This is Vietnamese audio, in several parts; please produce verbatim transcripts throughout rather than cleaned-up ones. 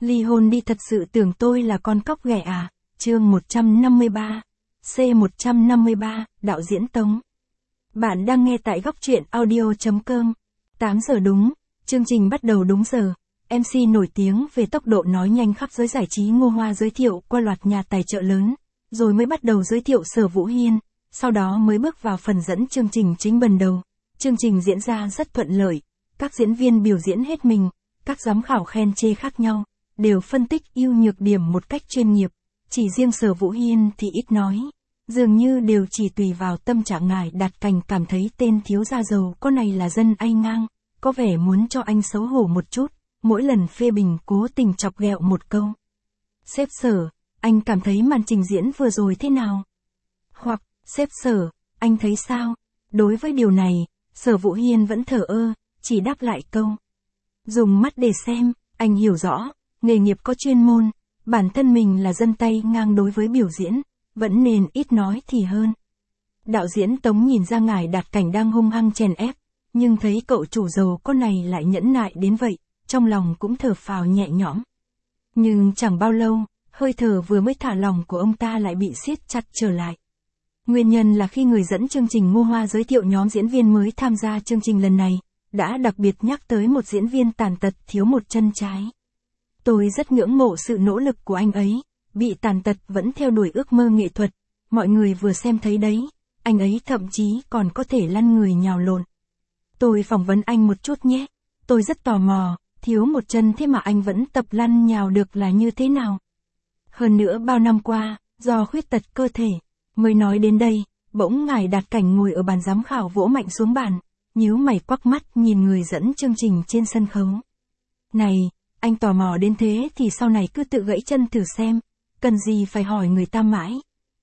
Ly hôn đi, thật sự tưởng tôi là con cóc ghẻ à? Chương một trăm năm mươi ba. C một trăm năm mươi ba, đạo diễn Tống. Bạn đang nghe tại góc truyện audio.com. tám giờ đúng, chương trình bắt đầu đúng giờ. em xê nổi tiếng về tốc độ nói nhanh khắp giới giải trí Ngô Hoa giới thiệu qua loạt nhà tài trợ lớn, rồi mới bắt đầu giới thiệu Sở Vũ Hiên, sau đó mới bước vào phần dẫn chương trình chính bần đầu. Chương trình diễn ra rất thuận lợi, các diễn viên biểu diễn hết mình, các giám khảo khen chê khác nhau, đều phân tích ưu nhược điểm một cách chuyên nghiệp. Chỉ riêng Sở Vũ Hiên thì ít nói, dường như đều chỉ tùy vào tâm trạng ngài Đạt Cảnh cảm thấy tên thiếu gia giàu có này là dân ai ngang, có vẻ muốn cho anh xấu hổ một chút, mỗi lần phê bình cố tình chọc ghẹo một câu. Sếp Sở, anh cảm thấy màn trình diễn vừa rồi thế nào? Hoặc, sếp Sở, anh thấy sao? Đối với điều này, Sở Vũ Hiên vẫn thờ ơ, chỉ đáp lại câu. Dùng mắt để xem, anh hiểu rõ, nghề nghiệp có chuyên môn, bản thân mình là dân tay ngang đối với biểu diễn, vẫn nên ít nói thì hơn. Đạo diễn Tống nhìn ra ngài Đạt Cảnh đang hung hăng chèn ép, nhưng thấy cậu chủ giàu có này lại nhẫn nại đến vậy, trong lòng cũng thở phào nhẹ nhõm. Nhưng chẳng bao lâu, hơi thở vừa mới thả lỏng của ông ta lại bị siết chặt trở lại. Nguyên nhân là khi người dẫn chương trình Ngô Hoa giới thiệu nhóm diễn viên mới tham gia chương trình lần này, đã đặc biệt nhắc tới một diễn viên tàn tật thiếu một chân trái. Tôi rất ngưỡng mộ sự nỗ lực của anh ấy, bị tàn tật vẫn theo đuổi ước mơ nghệ thuật, mọi người vừa xem thấy đấy, anh ấy thậm chí còn có thể lăn người nhào lộn. Tôi phỏng vấn anh một chút nhé, tôi rất tò mò, thiếu một chân thế mà anh vẫn tập lăn nhào được là như thế nào? Hơn nữa bao năm qua, do khuyết tật cơ thể, mới nói đến đây, bỗng ngài Đạt Cảnh ngồi ở bàn giám khảo vỗ mạnh xuống bàn, nhíu mày quắc mắt nhìn người dẫn chương trình trên sân khấu. Này, anh tò mò đến thế thì sau này cứ tự gãy chân thử xem, cần gì phải hỏi người ta mãi.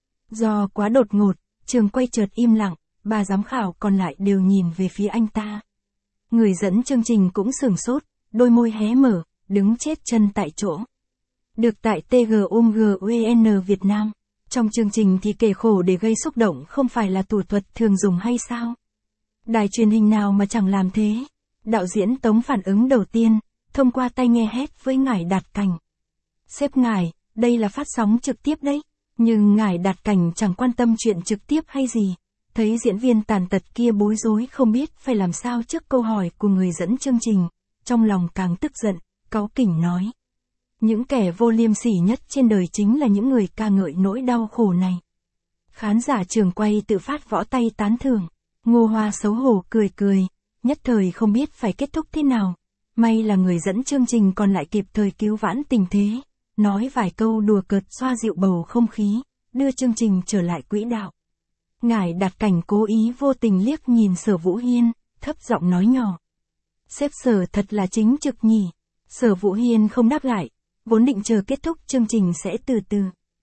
Do quá đột ngột, trường quay chợt im lặng, ba giám khảo còn lại đều nhìn về phía anh ta. Người dẫn chương trình cũng sửng sốt, đôi môi hé mở, đứng chết chân tại chỗ. Được tại tê giê o em giê u en Việt Nam, trong chương trình thì kể khổ để gây xúc động không phải là thủ thuật thường dùng hay sao? Đài truyền hình nào mà chẳng làm thế? Đạo diễn Tống phản ứng đầu tiên, thông qua tai nghe hét với ngài Đạt Cảnh. Sếp ngài, đây là phát sóng trực tiếp đấy. Nhưng ngài Đạt Cảnh chẳng quan tâm chuyện trực tiếp hay gì. Thấy diễn viên tàn tật kia bối rối không biết phải làm sao trước câu hỏi của người dẫn chương trình, trong lòng càng tức giận, cáu kỉnh nói. Những kẻ vô liêm sỉ nhất trên đời chính là những người ca ngợi nỗi đau khổ này. Khán giả trường quay tự phát võ tay tán thưởng. Ngô Hoa xấu hổ cười cười, nhất thời không biết phải kết thúc thế nào. May là người dẫn chương trình còn lại kịp thời cứu vãn tình thế, nói vài câu đùa cợt xoa dịu bầu không khí, đưa chương trình trở lại quỹ đạo. Ngài Đạt Cảnh cố ý vô tình liếc nhìn Sở Vũ Hiên, thấp giọng nói nhỏ. Sếp Sở thật là chính trực nhỉ. Sở Vũ Hiên không đáp lại, vốn định chờ kết thúc chương trình sẽ từ từ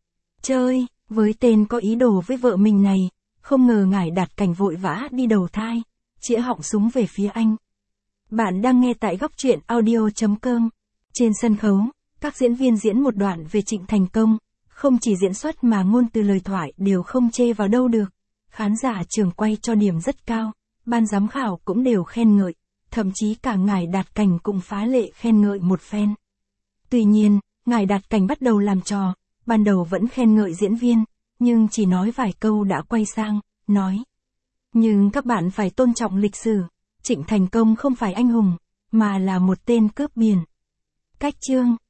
chơi, với tên có ý đồ với vợ mình này, không ngờ ngài Đạt Cảnh vội vã đi đầu thai, chĩa họng súng về phía anh. Bạn đang nghe tại góc truyện audio.com. Trên sân khấu, các diễn viên diễn một đoạn về Trịnh Thành Công, không chỉ diễn xuất mà ngôn từ lời thoại đều không chê vào đâu được. Khán giả trường quay cho điểm rất cao, ban giám khảo cũng đều khen ngợi, thậm chí cả ngài Đạt Cảnh cũng phá lệ khen ngợi một phen. Tuy nhiên, ngài Đạt Cảnh bắt đầu làm trò, ban đầu vẫn khen ngợi diễn viên, nhưng chỉ nói vài câu đã quay sang, nói. Nhưng các bạn phải tôn trọng lịch sử, Trịnh Thành Công không phải anh hùng, mà là một tên cướp biển. Cách chương.